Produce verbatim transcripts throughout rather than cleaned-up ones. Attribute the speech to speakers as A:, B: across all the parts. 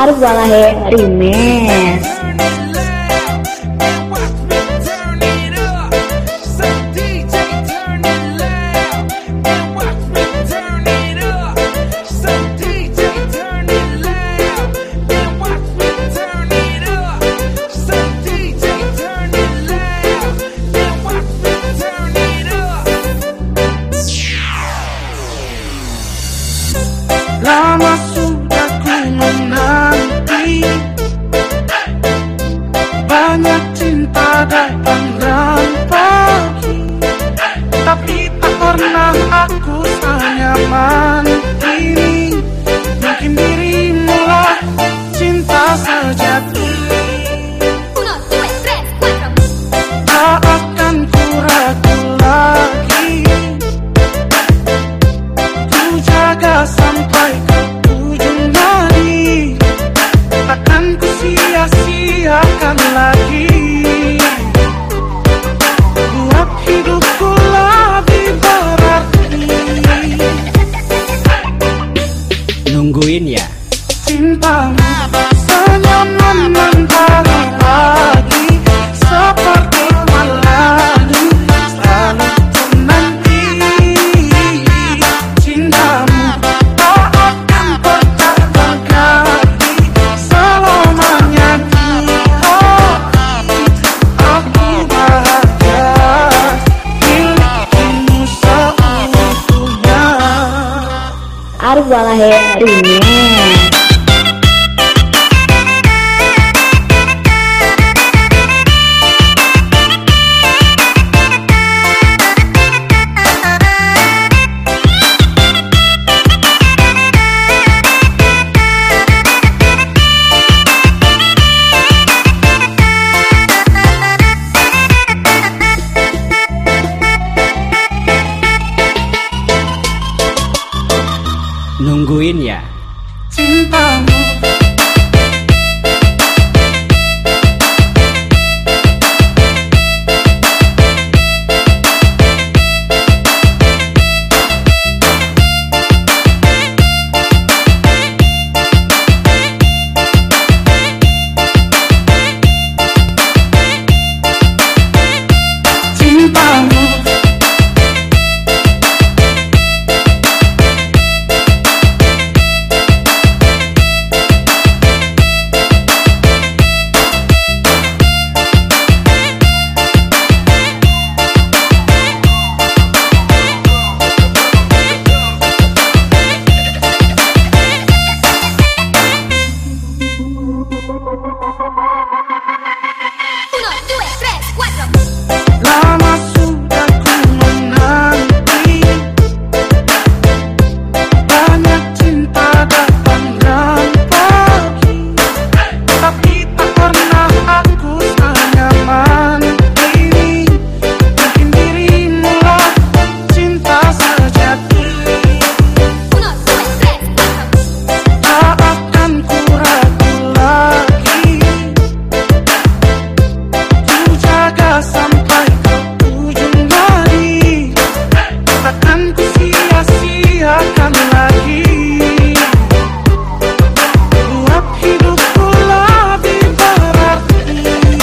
A: Arwalahe Remix.
B: Lama sudah ku menanti, banyak cinta datang dan pergi, tapi tak pernah aku senyaman ini. Mungkin dirimu lah cinta sejati. Tak akan ku ragu lagi, ku jaga sampai ke ujung nadi. Takkan ku sia-siakan lagi, buat hidupku lebih berarti.
C: Nungguin ya
B: Cintamu senyum membentang lagi, seperti malam selalu menanti. Cintamu tak akan pernah berganti selamanya di hati. Aku bahagia milikmu seutuhnya.
A: Arwalahe Remix.
C: Nungguin ya
B: Cintamu Cintamu lama sudah ku menanti, banyak cinta datang dan pergi, tapi tak pernah aku senyaman ini. Mungkin dirimu lah cinta sejati. Tak akan ku ragu lagi, ku jaga sampai ke ujung nadi. Takkan ku sia-siakan lagi, buat hidupku lebih berarti.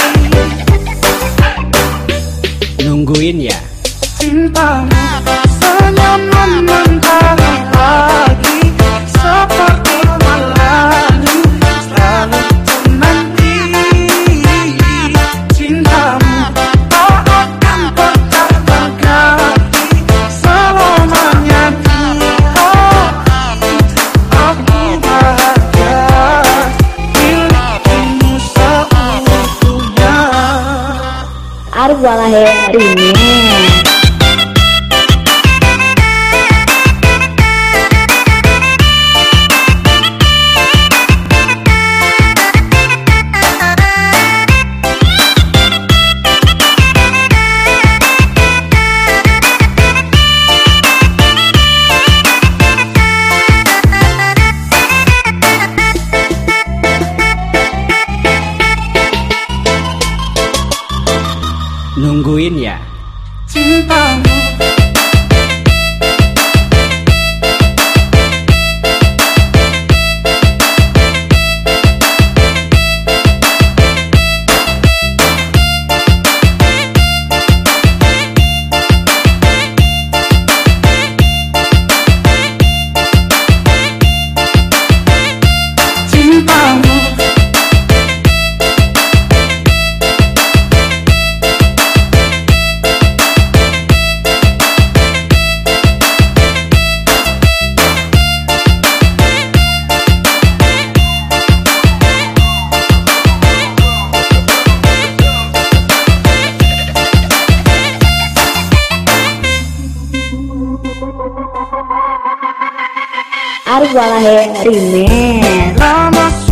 C: Nungguin ya
B: Cintamu senyum membentang lagi, seperti malam selalu menanti. Cintamu tak akan pernah berganti selamanya di hati. Aku bahagia milikmu seutuhnya.
A: Arwalahe Remix.
C: Nungguin ya
B: Cintamu
A: Arus Walahe Remix.
B: Lama